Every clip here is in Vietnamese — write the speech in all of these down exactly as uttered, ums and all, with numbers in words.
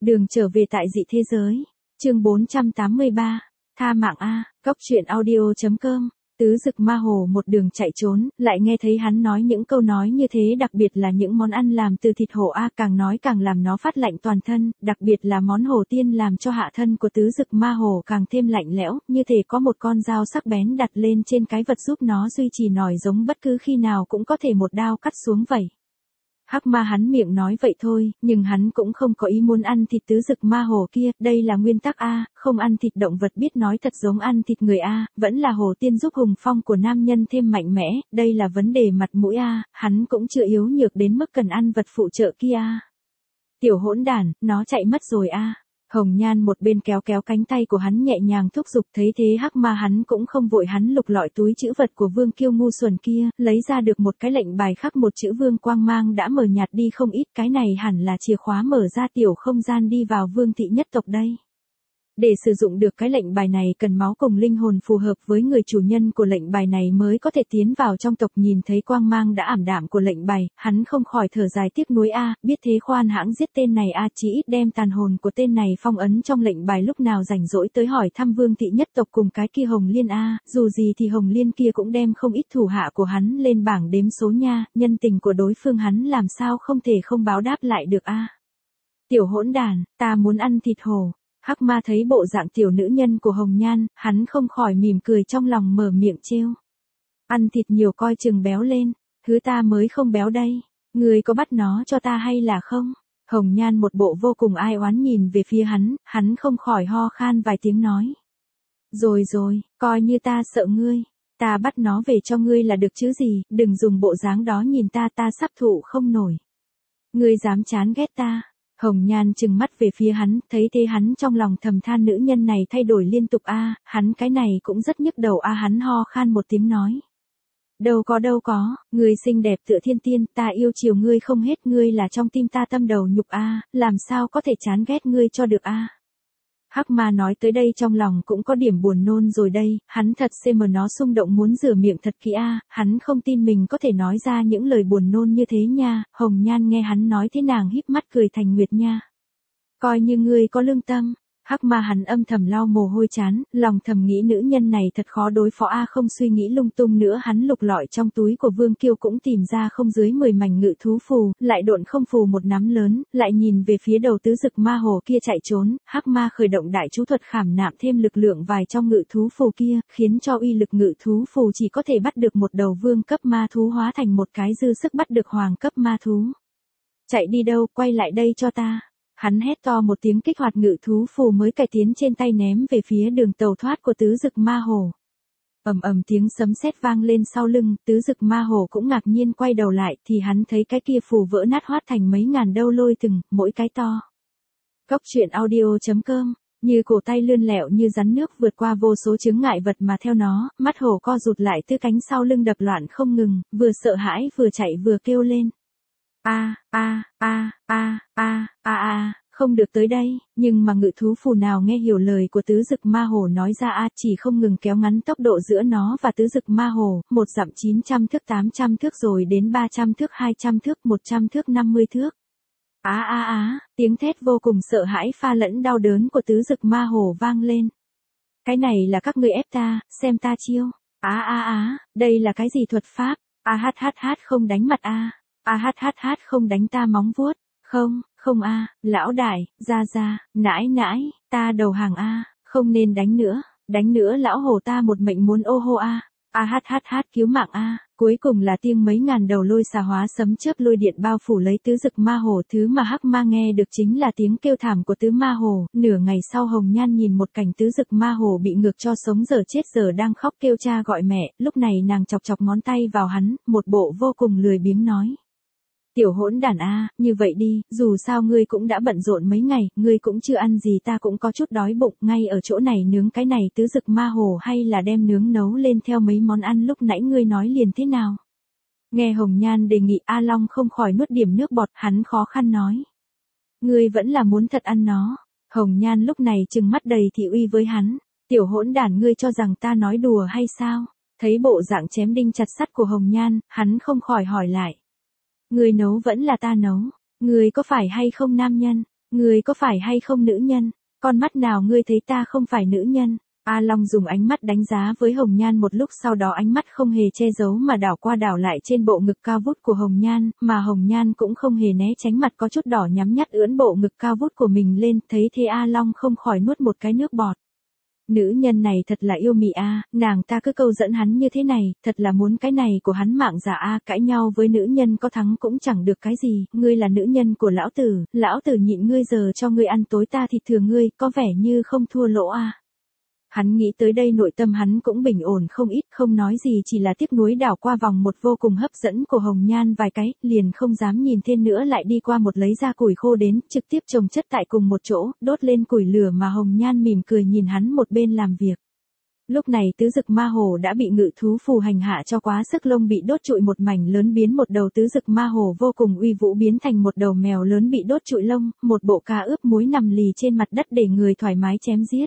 Đường trở về tại dị thế giới. Chương bốn trăm tám mươi ba. Tha mạng a, cóc truyện audio chấm com. Tứ Dực Ma Hồ một đường chạy trốn, lại nghe thấy hắn nói những câu nói như thế, đặc biệt là những món ăn làm từ thịt hổ a, càng nói càng làm nó phát lạnh toàn thân, đặc biệt là món hổ tiên làm cho hạ thân của Tứ Dực Ma Hồ càng thêm lạnh lẽo, như thể có một con dao sắc bén đặt lên trên cái vật giúp nó duy trì nổi giống bất cứ khi nào cũng có thể một đao cắt xuống vậy. Hắc Ma hắn miệng nói vậy thôi, nhưng hắn cũng không có ý muốn ăn thịt Tứ Dực Ma Hồ kia, đây là nguyên tắc a, không ăn thịt động vật biết nói thật giống ăn thịt người a, vẫn là hồ tiên giúp hùng phong của nam nhân thêm mạnh mẽ, đây là vấn đề mặt mũi a, hắn cũng chưa yếu nhược đến mức cần ăn vật phụ trợ kia a. Tiểu hỗn đản, nó chạy mất rồi a. Hồng Nhan một bên kéo kéo cánh tay của hắn nhẹ nhàng thúc giục, thấy thế Hắc Ma hắn cũng không vội, hắn lục lọi túi trữ vật của Vương Kiêu ngu xuẩn kia, lấy ra được một cái lệnh bài khắc một chữ Vương, quang mang đã mờ nhạt đi không ít, cái này hẳn là chìa khóa mở ra tiểu không gian đi vào Vương thị nhất tộc đây. Để sử dụng được cái lệnh bài này cần máu cùng linh hồn phù hợp với người chủ nhân của lệnh bài này mới có thể tiến vào trong tộc. Nhìn thấy quang mang đã ảm đạm của lệnh bài, hắn không khỏi thở dài tiếc nuối a, biết thế khoan hãng giết tên này a, chỉ ít đem tàn hồn của tên này phong ấn trong lệnh bài, lúc nào rảnh rỗi tới hỏi thăm Vương thị nhất tộc cùng cái kia Hồng Liên a, dù gì thì Hồng Liên kia cũng đem không ít thủ hạ của hắn lên bảng đếm số nha, nhân tình của đối phương hắn làm sao không thể không báo đáp lại được a. Tiểu hỗn đản, ta muốn ăn thịt hổ. Hắc Ma thấy bộ dạng tiểu nữ nhân của Hồng Nhan, hắn không khỏi mỉm cười trong lòng, mở miệng trêu. Ăn thịt nhiều coi chừng béo lên, thứ ta mới không béo đây, người có bắt nó cho ta hay là không? Hồng Nhan một bộ vô cùng ai oán nhìn về phía hắn, hắn không khỏi ho khan vài tiếng nói. Rồi rồi, coi như ta sợ ngươi, ta bắt nó về cho ngươi là được chứ gì, đừng dùng bộ dáng đó nhìn ta, ta sắp thụ không nổi. Ngươi dám chán ghét ta. Hồng Nhan trừng mắt về phía hắn, thấy thế hắn trong lòng thầm than nữ nhân này thay đổi liên tục a, hắn cái này cũng rất nhức đầu a, hắn ho khan một tiếng nói. Đâu có đâu có, ngươi xinh đẹp tựa thiên tiên, ta yêu chiều ngươi không hết, ngươi là trong tim ta tâm đầu nhục a, làm sao có thể chán ghét ngươi cho được a. Hắc Ma nói tới đây trong lòng cũng có điểm buồn nôn rồi đây, hắn thật xem mà nó xung động muốn rửa miệng thật kỹ a, hắn không tin mình có thể nói ra những lời buồn nôn như thế nha. Hồng Nhan nghe hắn nói thế nàng híp mắt cười thành nguyệt nha. Coi như ngươi có lương tâm. Hắc Ma hắn âm thầm lau mồ hôi chán, lòng thầm nghĩ nữ nhân này thật khó đối phó a, không suy nghĩ lung tung nữa, hắn lục lọi trong túi của Vương Kiêu cũng tìm ra không dưới mười mảnh ngự thú phù, lại độn không phù một nắm lớn, lại nhìn về phía đầu Tứ Dực Ma Hồ kia chạy trốn, Hắc Ma khởi động đại chú thuật khảm nạm thêm lực lượng vài trong ngự thú phù kia, khiến cho uy lực ngự thú phù chỉ có thể bắt được một đầu vương cấp ma thú hóa thành một cái dư sức bắt được hoàng cấp ma thú. Chạy đi đâu, quay lại đây cho ta. Hắn hét to một tiếng kích hoạt ngự thú phù mới cải tiến trên tay ném về phía đường tàu thoát của Tứ Dực Ma Hồ. Ầm ầm tiếng sấm sét vang lên sau lưng, Tứ Dực Ma Hồ cũng ngạc nhiên quay đầu lại thì hắn thấy cái kia phù vỡ nát hóa thành mấy ngàn đâu lôi từng, mỗi cái to. Cóc truyện audio chấm com, như cổ tay lươn lẹo như rắn nước vượt qua vô số chướng ngại vật mà theo nó, mắt hổ co rụt lại, tư cánh sau lưng đập loạn không ngừng, vừa sợ hãi vừa chạy vừa kêu lên. A a a a a a a, không được tới đây, nhưng mà ngự thú phù nào nghe hiểu lời của Tứ Dực Ma Hồ nói ra a, chỉ không ngừng kéo ngắn tốc độ giữa nó và Tứ Dực Ma Hồ, một dặm chín trăm thước, tám trăm thước rồi đến ba trăm thước, hai trăm thước, một trăm thước, năm mươi thước. Á á á, tiếng thét vô cùng sợ hãi pha lẫn đau đớn của Tứ Dực Ma Hồ vang lên. Cái này là các ngươi ép ta, xem ta chiêu. Á á á, đây là cái gì thuật pháp? A hát hát hát không đánh mặt a. A hát hát hát không đánh ta móng vuốt. Không, không a, lão đại, ra ra, nãi nãi, ta đầu hàng a, không nên đánh nữa, đánh nữa lão hồ ta một mệnh muốn ô hô a. A hát hát hát cứu mạng a. Cuối cùng là tiếng mấy ngàn đầu lôi xà hóa sấm chớp lôi điện bao phủ lấy Tứ Dực Ma Hồ, thứ mà Hắc Ma nghe được chính là tiếng kêu thảm của Tứ Ma Hồ. Nửa ngày sau Hồng Nhan nhìn một cảnh Tứ Dực Ma Hồ bị ngược cho sống giờ chết giờ đang khóc kêu cha gọi mẹ, lúc này nàng chọc chọc ngón tay vào hắn, một bộ vô cùng lười biếng nói. Tiểu hỗn đản a, như vậy đi, dù sao ngươi cũng đã bận rộn mấy ngày, ngươi cũng chưa ăn gì, ta cũng có chút đói bụng, ngay ở chỗ này nướng cái này Tứ Dực Ma Hồ hay là đem nướng nấu lên theo mấy món ăn lúc nãy ngươi nói liền thế nào? Nghe Hồng Nhan đề nghị, A Long không khỏi nuốt điểm nước bọt, hắn khó khăn nói. Ngươi vẫn là muốn thật ăn nó. Hồng Nhan lúc này trừng mắt đầy thị uy với hắn. Tiểu hỗn đản, ngươi cho rằng ta nói đùa hay sao? Thấy bộ dạng chém đinh chặt sắt của Hồng Nhan, hắn không khỏi hỏi lại. Ngươi nấu vẫn là ta nấu, ngươi có phải hay không nam nhân? Ngươi có phải hay không nữ nhân? Con mắt nào ngươi thấy ta không phải nữ nhân? A Long dùng ánh mắt đánh giá với Hồng Nhan một lúc, sau đó ánh mắt không hề che giấu mà đảo qua đảo lại trên bộ ngực cao vút của Hồng Nhan, mà Hồng Nhan cũng không hề né tránh, mặt có chút đỏ nhắm nhắt ưỡn bộ ngực cao vút của mình lên, thấy thế A Long không khỏi nuốt một cái nước bọt. Nữ nhân này thật là yêu mị a, nàng ta cứ câu dẫn hắn như thế này, thật là muốn cái này của hắn mạng giả a, cãi nhau với nữ nhân có thắng cũng chẳng được cái gì, ngươi là nữ nhân của lão tử, lão tử nhịn ngươi giờ cho ngươi ăn tối ta thịt thừa ngươi, có vẻ như không thua lỗ a. Hắn nghĩ tới đây nội tâm hắn cũng bình ổn không ít, không nói gì, chỉ là tiếc nuối đảo qua vòng một vô cùng hấp dẫn của Hồng Nhan vài cái, liền không dám nhìn thêm nữa, lại đi qua một lấy ra củi khô đến, trực tiếp chồng chất tại cùng một chỗ, đốt lên củi lửa mà Hồng Nhan mỉm cười nhìn hắn một bên làm việc. Lúc này tứ dực ma hồ đã bị ngự thú phù hành hạ cho quá sức, lông bị đốt trụi một mảnh lớn, biến một đầu tứ dực ma hồ vô cùng uy vũ biến thành một đầu mèo lớn bị đốt trụi lông, một bộ cá ướp muối nằm lì trên mặt đất để người thoải mái chém giết.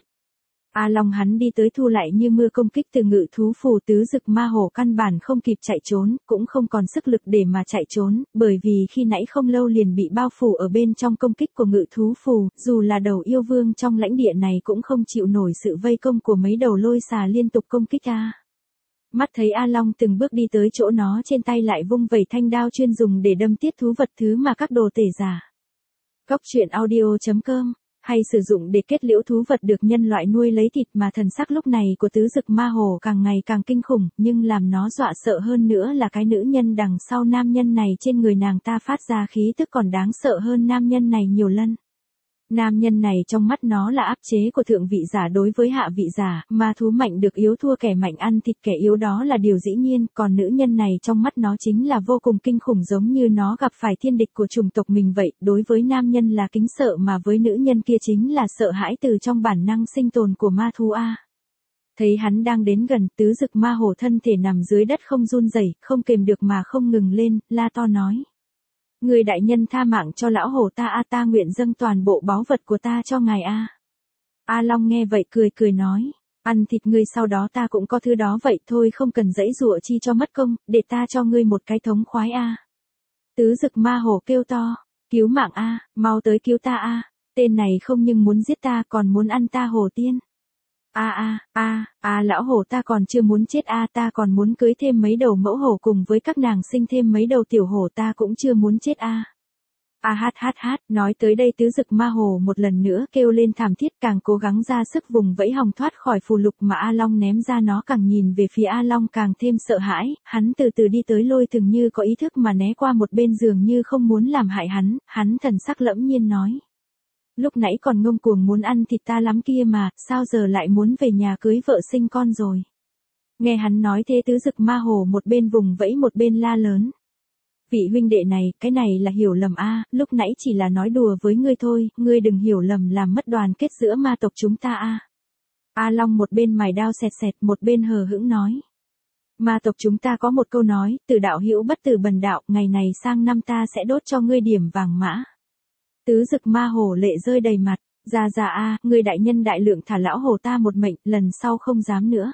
A Long hắn đi tới thu lại như mưa công kích từ ngự thú phù, tứ dực ma hồ căn bản không kịp chạy trốn, cũng không còn sức lực để mà chạy trốn, bởi vì khi nãy không lâu liền bị bao phủ ở bên trong công kích của ngự thú phù, dù là đầu yêu vương trong lãnh địa này cũng không chịu nổi sự vây công của mấy đầu lôi xà liên tục công kích a. Mắt thấy A Long từng bước đi tới chỗ nó, trên tay lại vung vẩy thanh đao chuyên dùng để đâm tiết thú vật, thứ mà các đồ tể giả Cóc truyện audio chấm com hay sử dụng để kết liễu thú vật được nhân loại nuôi lấy thịt, mà thần sắc lúc này của tứ dực ma hồ càng ngày càng kinh khủng, nhưng làm nó dọa sợ hơn nữa là cái nữ nhân đằng sau nam nhân này, trên người nàng ta phát ra khí tức còn đáng sợ hơn nam nhân này nhiều lần. Nam nhân này trong mắt nó là áp chế của thượng vị giả đối với hạ vị giả, mà thú mạnh được yếu thua kẻ mạnh, ăn thịt kẻ yếu đó là điều dĩ nhiên, còn nữ nhân này trong mắt nó chính là vô cùng kinh khủng, giống như nó gặp phải thiên địch của chủng tộc mình vậy, đối với nam nhân là kính sợ, mà với nữ nhân kia chính là sợ hãi từ trong bản năng sinh tồn của ma thú a. Thấy hắn đang đến gần, tứ dực ma hồ thân thể nằm dưới đất không run rẩy, không kềm được mà không ngừng lên, la to nói: Người đại nhân tha mạng cho lão hổ ta a, ta nguyện dâng toàn bộ báu vật của ta cho ngài a. A Long nghe vậy cười cười nói: Ăn thịt ngươi sau đó ta cũng có thứ đó vậy thôi, không cần giãy giụa chi cho mất công, để ta cho ngươi một cái thống khoái a. Tứ dực ma hổ kêu to: Cứu mạng a, mau tới cứu ta a, tên này không nhưng muốn giết ta còn muốn ăn ta hổ tiên. A a a a lão hổ ta còn chưa muốn chết a, ta còn muốn cưới thêm mấy đầu mẫu hổ cùng với các nàng sinh thêm mấy đầu tiểu hổ, ta cũng chưa muốn chết a. A hát hát hát, nói tới đây tứ dực ma hồ một lần nữa kêu lên thảm thiết, càng cố gắng ra sức vùng vẫy hòng thoát khỏi phù lục mà A Long ném ra, nó càng nhìn về phía A Long càng thêm sợ hãi, hắn từ từ đi tới, lôi từng như có ý thức mà né qua một bên, dường như không muốn làm hại hắn, hắn thần sắc lẫm nhiên nói: Lúc nãy còn ngông cuồng muốn ăn thịt ta lắm kia mà, sao giờ lại muốn về nhà cưới vợ sinh con rồi? Nghe hắn nói thế tứ dực ma hồ một bên vùng vẫy một bên la lớn: Vị huynh đệ này, cái này là hiểu lầm a, lúc nãy chỉ là nói đùa với ngươi thôi, ngươi đừng hiểu lầm làm mất đoàn kết giữa ma tộc chúng ta a. A Long một bên mài đao xẹt xẹt một bên hờ hững nói: Ma tộc chúng ta có một câu nói, từ đạo hữu bất từ bần đạo, ngày này sang năm ta sẽ đốt cho ngươi điểm vàng mã. Tứ dực ma hồ lệ rơi đầy mặt: Ra ra a, ngươi đại nhân đại lượng thả lão hồ ta một mệnh, lần sau không dám nữa.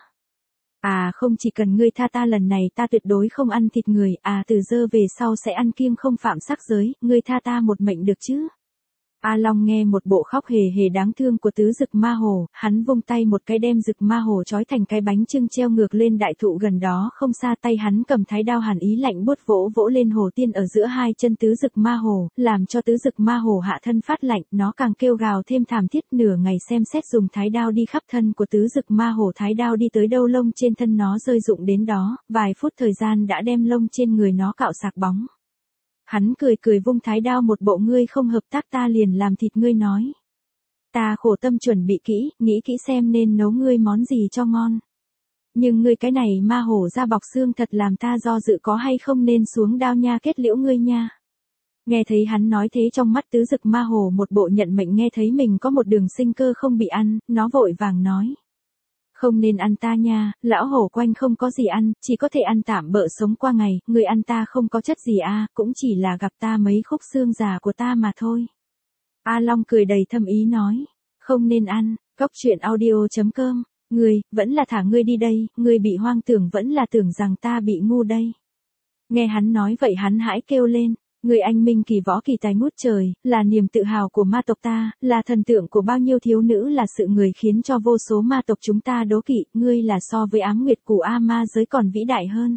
À không, chỉ cần ngươi tha ta lần này ta tuyệt đối không ăn thịt người, à từ giờ về sau sẽ ăn kiêng không phạm sắc giới, ngươi tha ta một mệnh được chứ? A Long nghe một bộ khóc hề hề đáng thương của tứ dực ma hồ, hắn vung tay một cái đem dực ma hồ trói thành cái bánh chưng treo ngược lên đại thụ gần đó không xa, tay hắn cầm thái đao hàn ý lạnh buốt vỗ vỗ lên hồ tiên ở giữa hai chân tứ dực ma hồ, làm cho tứ dực ma hồ hạ thân phát lạnh, nó càng kêu gào thêm thảm thiết, nửa ngày xem xét dùng thái đao đi khắp thân của tứ dực ma hồ, thái đao đi tới đâu lông trên thân nó rơi rụng đến đó, vài phút thời gian đã đem lông trên người nó cạo sạc bóng. Hắn cười cười vung thái đao một bộ: Ngươi không hợp tác ta liền làm thịt ngươi nói. Ta khổ tâm chuẩn bị kỹ, nghĩ kỹ xem nên nấu ngươi món gì cho ngon. Nhưng ngươi cái này ma hổ da bọc xương thật làm ta do dự có hay không nên xuống đao nha, kết liễu ngươi nha. Nghe thấy hắn nói thế trong mắt tứ dực ma hổ một bộ nhận mệnh, nghe thấy mình có một đường sinh cơ không bị ăn, nó vội vàng nói: Không nên ăn ta nha, lão hổ quanh không có gì ăn, chỉ có thể ăn tạm bợ sống qua ngày, người ăn ta không có chất gì a, cũng chỉ là gặp ta mấy khúc xương già của ta mà thôi. A Long cười đầy thâm ý nói: Không nên ăn. Cóc truyện audio chấm com, ngươi, vẫn là thả ngươi đi đây, ngươi bị hoang tưởng vẫn là tưởng rằng ta bị ngu đây. Nghe hắn nói vậy hắn hãi kêu lên: Người anh minh kỳ võ kỳ tài ngút trời, là niềm tự hào của ma tộc ta, là thần tượng của bao nhiêu thiếu nữ, là sự người khiến cho vô số ma tộc chúng ta đố kỵ, ngươi là so với ám nguyệt của A ma giới còn vĩ đại hơn.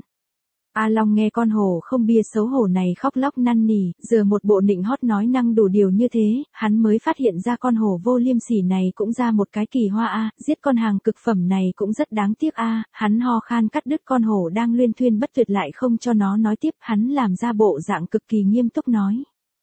A Long nghe con hổ không bia xấu hổ này khóc lóc năn nỉ, giờ một bộ nịnh hót nói năng đủ điều như thế, hắn mới phát hiện ra con hổ vô liêm sỉ này cũng ra một cái kỳ hoa a, giết con hàng cực phẩm này cũng rất đáng tiếc a, hắn ho khan cắt đứt con hổ đang luyên thuyên bất tuyệt lại không cho nó nói tiếp, hắn làm ra bộ dạng cực kỳ nghiêm túc nói.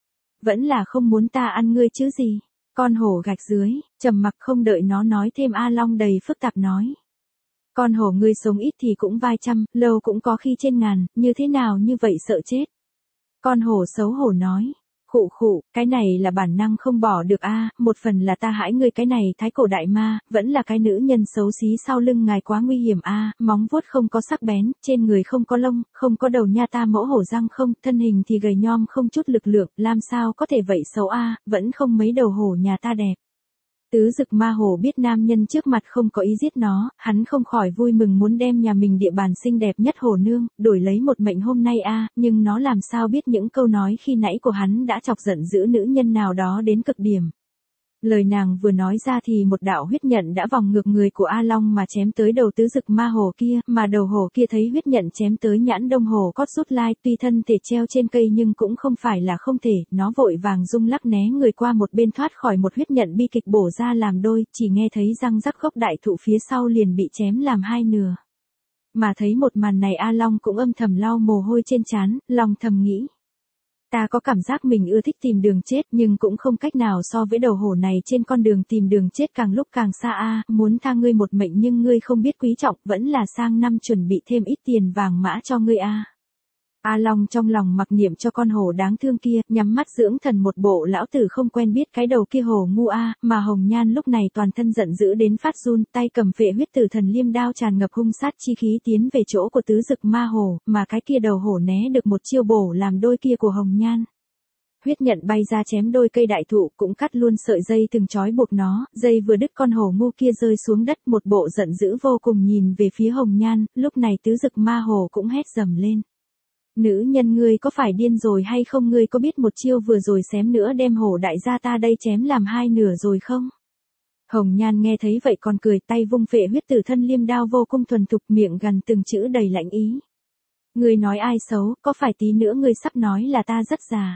Vẫn là không muốn ta ăn ngươi chứ gì. Con hổ gạch dưới, trầm mặc không đợi nó nói thêm A Long đầy phức tạp nói. Con hổ ngươi sống ít thì cũng vài trăm, lâu cũng có khi trên ngàn, như thế nào như vậy sợ chết. Con hổ xấu hổ nói, khụ khụ, cái này là bản năng không bỏ được a, một phần là ta hãi ngươi cái này thái cổ đại ma, vẫn là cái nữ nhân xấu xí sau lưng ngài quá nguy hiểm a, móng vuốt không có sắc bén, trên người không có lông, không có đầu nha ta mẫu hổ răng không, thân hình thì gầy nhom không chút lực lượng, làm sao có thể vậy xấu a, vẫn không mấy đầu hổ nhà ta đẹp. Tứ Dực Ma Hổ biết nam nhân trước mặt không có ý giết nó, hắn không khỏi vui mừng muốn đem nhà mình địa bàn xinh đẹp nhất hổ nương, đổi lấy một mệnh hôm nay a, nhưng nó làm sao biết những câu nói khi nãy của hắn đã chọc giận dữ nữ nhân nào đó đến cực điểm. Lời nàng vừa nói ra thì một đạo huyết nhận đã vòng ngược người của A Long mà chém tới đầu Tứ Dực Ma Hổ kia, mà đầu hổ kia thấy huyết nhận chém tới nhãn đông hổ cót rút lai, tuy thân thể treo trên cây nhưng cũng không phải là không thể, nó vội vàng rung lắc né người qua một bên thoát khỏi một huyết nhận bi kịch bổ ra làm đôi, chỉ nghe thấy răng rắc gốc đại thụ phía sau liền bị chém làm hai nửa. Mà thấy một màn này A Long cũng âm thầm lau mồ hôi trên trán, lòng thầm nghĩ. Ta có cảm giác mình ưa thích tìm đường chết nhưng cũng không cách nào so với đầu hổ này trên con đường tìm đường chết càng lúc càng xa a, muốn tha ngươi một mệnh nhưng ngươi không biết quý trọng, vẫn là sang năm chuẩn bị thêm ít tiền vàng mã cho ngươi a. A Long trong lòng mặc niệm cho con hổ đáng thương kia, nhắm mắt dưỡng thần một bộ lão tử không quen biết cái đầu kia hổ ngu a, mà Hồng Nhan lúc này toàn thân giận dữ đến phát run, tay cầm phệ huyết tử thần liêm đao tràn ngập hung sát chi khí tiến về chỗ của Tứ Dực Ma Hổ, mà cái kia đầu hổ né được một chiêu bổ làm đôi kia của Hồng Nhan. Huyết nhận bay ra chém đôi cây đại thụ cũng cắt luôn sợi dây từng trói buộc nó, dây vừa đứt con hổ ngu kia rơi xuống đất, một bộ giận dữ vô cùng nhìn về phía Hồng Nhan, lúc này Tứ Dực Ma Hổ cũng hét dầm lên. Nữ nhân ngươi có phải điên rồi hay không, ngươi có biết một chiêu vừa rồi xém nữa đem hổ đại gia ta đây chém làm hai nửa rồi không? Hồng Nhan nghe thấy vậy còn cười, tay vung phệ huyết tử thân liêm đao vô cùng thuần thục, miệng gần từng chữ đầy lãnh ý. Ngươi nói ai xấu, có phải tí nữa ngươi sắp nói là ta rất già?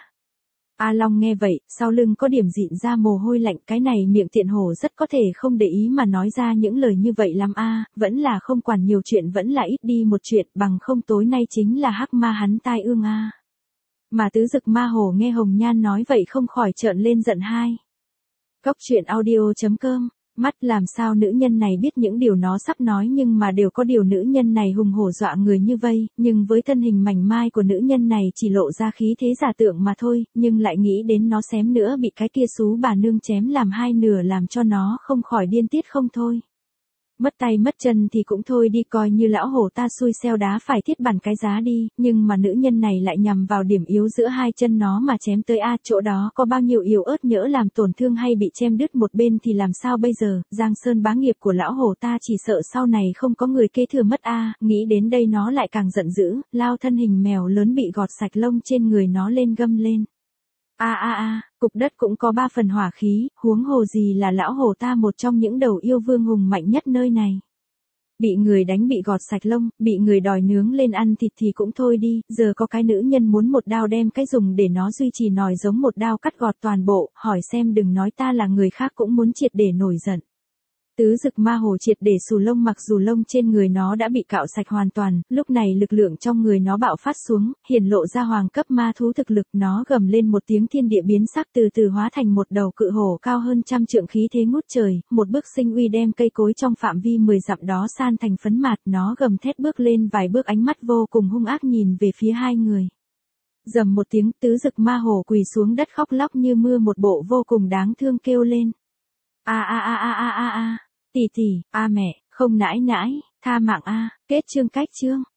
A Long nghe vậy, sau lưng có điểm dịn ra mồ hôi lạnh, cái này miệng tiện hổ rất có thể không để ý mà nói ra những lời như vậy lắm a, vẫn là không quản nhiều chuyện, vẫn là ít đi một chuyện, bằng không tối nay chính là hắc ma hắn tai ương a. Mà Tứ Dực Ma Hổ nghe Hồng Nhan nói vậy không khỏi trợn lên giận hai. Cốc truyện audio chấm com. Mắt làm sao nữ nhân này biết những điều nó sắp nói, nhưng mà đều có điều nữ nhân này hùng hổ dọa người như vây, nhưng với thân hình mảnh mai của nữ nhân này chỉ lộ ra khí thế giả tượng mà thôi, nhưng lại nghĩ đến nó xém nữa bị cái kia xú bà nương chém làm hai nửa làm cho nó không khỏi điên tiết không thôi. Mất tay mất chân thì cũng thôi đi, coi như lão hổ ta xui xeo đá phải thiết bản cái giá đi, nhưng mà nữ nhân này lại nhằm vào điểm yếu giữa hai chân nó mà chém tới a, chỗ đó có bao nhiêu yếu ớt nhỡ làm tổn thương hay bị chém đứt một bên thì làm sao bây giờ, Giang Sơn bá nghiệp của lão hổ ta chỉ sợ sau này không có người kế thừa mất a, nghĩ đến đây nó lại càng giận dữ, lao thân hình mèo lớn bị gọt sạch lông trên người nó lên gâm lên. A a a, cục đất cũng có ba phần hỏa khí, huống hồ gì là lão hổ ta một trong những đầu yêu vương hùng mạnh nhất nơi này. Bị người đánh bị gọt sạch lông, bị người đòi nướng lên ăn thịt thì cũng thôi đi, giờ có cái nữ nhân muốn một đao đem cái dùng để nó duy trì nòi giống một đao cắt gọt toàn bộ, hỏi xem đừng nói ta là người khác cũng muốn triệt để nổi giận. Tứ Dực Ma Hổ triệt để xù lông, mặc dù lông trên người nó đã bị cạo sạch hoàn toàn, lúc này lực lượng trong người nó bạo phát xuống, hiển lộ ra hoàng cấp ma thú thực lực, nó gầm lên một tiếng, thiên địa biến sắc, từ từ hóa thành một đầu cự hổ cao hơn trăm trượng, khí thế ngút trời, một bước sinh uy đem cây cối trong phạm vi mười dặm đó san thành phấn mạt, nó gầm thét bước lên vài bước, ánh mắt vô cùng hung ác nhìn về phía hai người. Rầm một tiếng, Tứ Dực Ma Hổ quỳ xuống đất khóc lóc như mưa, một bộ vô cùng đáng thương kêu lên. A a a a a a a. Tỷ tỷ, a mẹ, không nãi nãi, tha mạng a, kết chương cách chương.